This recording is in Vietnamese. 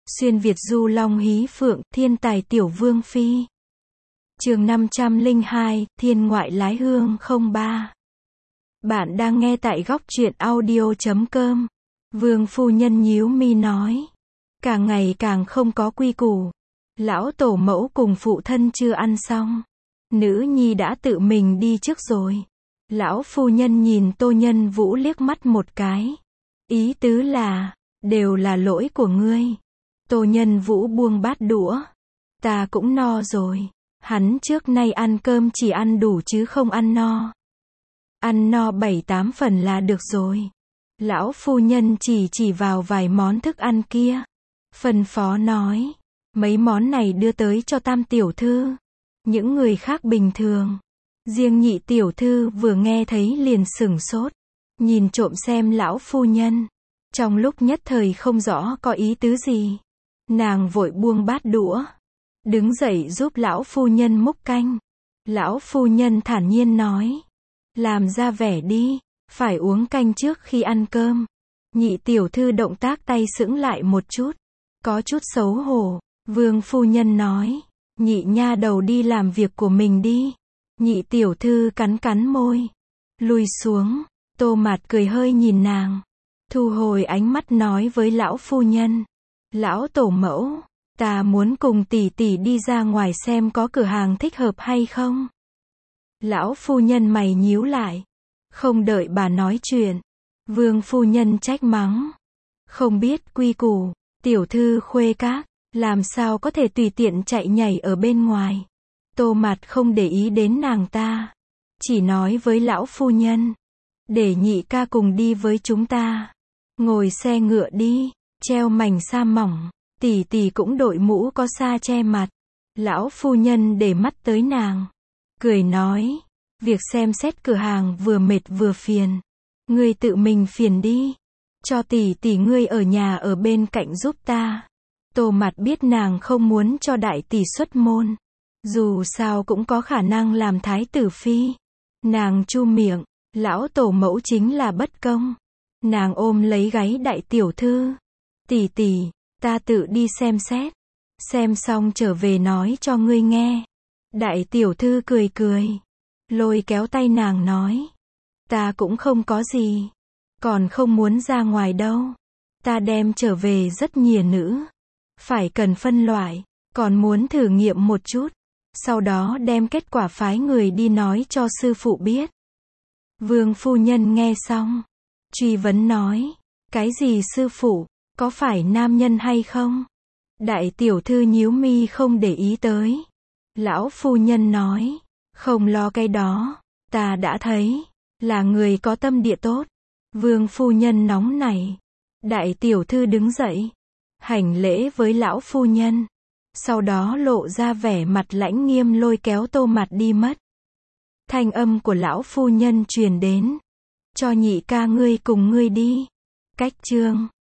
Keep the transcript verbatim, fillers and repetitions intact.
Xuyên Việt du long hí phượng, thiên tài tiểu vương phi. Chương năm trăm lẻ hai, thiên ngoại lái hương không ba. Bạn đang nghe tại góc truyện audio chấm com. Vương phu nhân nhíu mi nói. Càng ngày càng không có quy củ. Lão tổ mẫu cùng phụ thân chưa ăn xong. Nữ nhi đã tự mình đi trước rồi. Lão phu nhân nhìn Tô Nhân Vũ liếc mắt một cái. Ý tứ là, đều là lỗi của ngươi. Tô Nhân Vũ buông bát đũa. Ta cũng no rồi. Hắn trước nay ăn cơm chỉ ăn đủ chứ không ăn no. Ăn no bảy tám phần là được rồi. Lão phu nhân chỉ chỉ vào vài món thức ăn kia. Phân phó nói. Mấy món này đưa tới cho tam tiểu thư. Những người khác bình thường. Riêng nhị tiểu thư vừa nghe thấy liền sửng sốt. Nhìn trộm xem lão phu nhân. Trong lúc nhất thời không rõ có ý tứ gì. Nàng vội buông bát đũa. Đứng dậy giúp lão phu nhân múc canh. Lão phu nhân thản nhiên nói. Làm ra vẻ đi. Phải uống canh trước khi ăn cơm. Nhị tiểu thư động tác tay sững lại một chút. Có chút xấu hổ. Vương phu nhân nói. Nhị nha đầu đi làm việc của mình đi. Nhị tiểu thư cắn cắn môi. Lùi xuống. Tô Mạt cười hơi nhìn nàng. Thu hồi ánh mắt nói với lão phu nhân. Lão tổ mẫu. Ta muốn cùng tỷ tỷ đi ra ngoài xem có cửa hàng thích hợp hay không. Lão phu nhân mày nhíu lại. Không đợi bà nói chuyện. Vương phu nhân trách mắng. Không biết quy củ. Tiểu thư khuê các. Làm sao có thể tùy tiện chạy nhảy ở bên ngoài. Tô Mạt không để ý đến nàng ta. Chỉ nói với lão phu nhân. Để nhị ca cùng đi với chúng ta. Ngồi xe ngựa đi. Treo mảnh sa mỏng. Tỷ tỷ cũng đội mũ có sa che mặt. Lão phu nhân để mắt tới nàng. Cười nói. Việc xem xét cửa hàng vừa mệt vừa phiền. Ngươi tự mình phiền đi. Cho tỷ tỷ ngươi ở nhà ở bên cạnh giúp ta. Tô Mạt biết nàng không muốn cho đại tỷ xuất môn. Dù sao cũng có khả năng làm thái tử phi. Nàng chu miệng. Lão tổ mẫu chính là bất công. Nàng ôm lấy gáy đại tiểu thư. Tỷ tỷ, ta tự đi xem xét. Xem xong trở về nói cho ngươi nghe. Đại tiểu thư cười cười. Lôi kéo tay nàng nói. Ta cũng không có gì. Còn không muốn ra ngoài đâu. Ta đem trở về rất nhìa nữ. Phải cần phân loại. Còn muốn thử nghiệm một chút. Sau đó đem kết quả phái người đi nói cho sư phụ biết. Vương phu nhân nghe xong. Truy vấn nói. Cái gì sư phụ? Có phải nam nhân hay không? Đại tiểu thư nhíu mi không để ý tới. Lão phu nhân nói. Không lo cái đó. Ta đã thấy. Là người có tâm địa tốt. Vương phu nhân nóng nảy. Đại tiểu thư đứng dậy. Hành lễ với lão phu nhân. Sau đó lộ ra vẻ mặt lãnh nghiêm lôi kéo Tô Mạt đi mất. Thanh âm của lão phu nhân truyền đến. Cho nhị ca ngươi cùng ngươi đi. Cách chương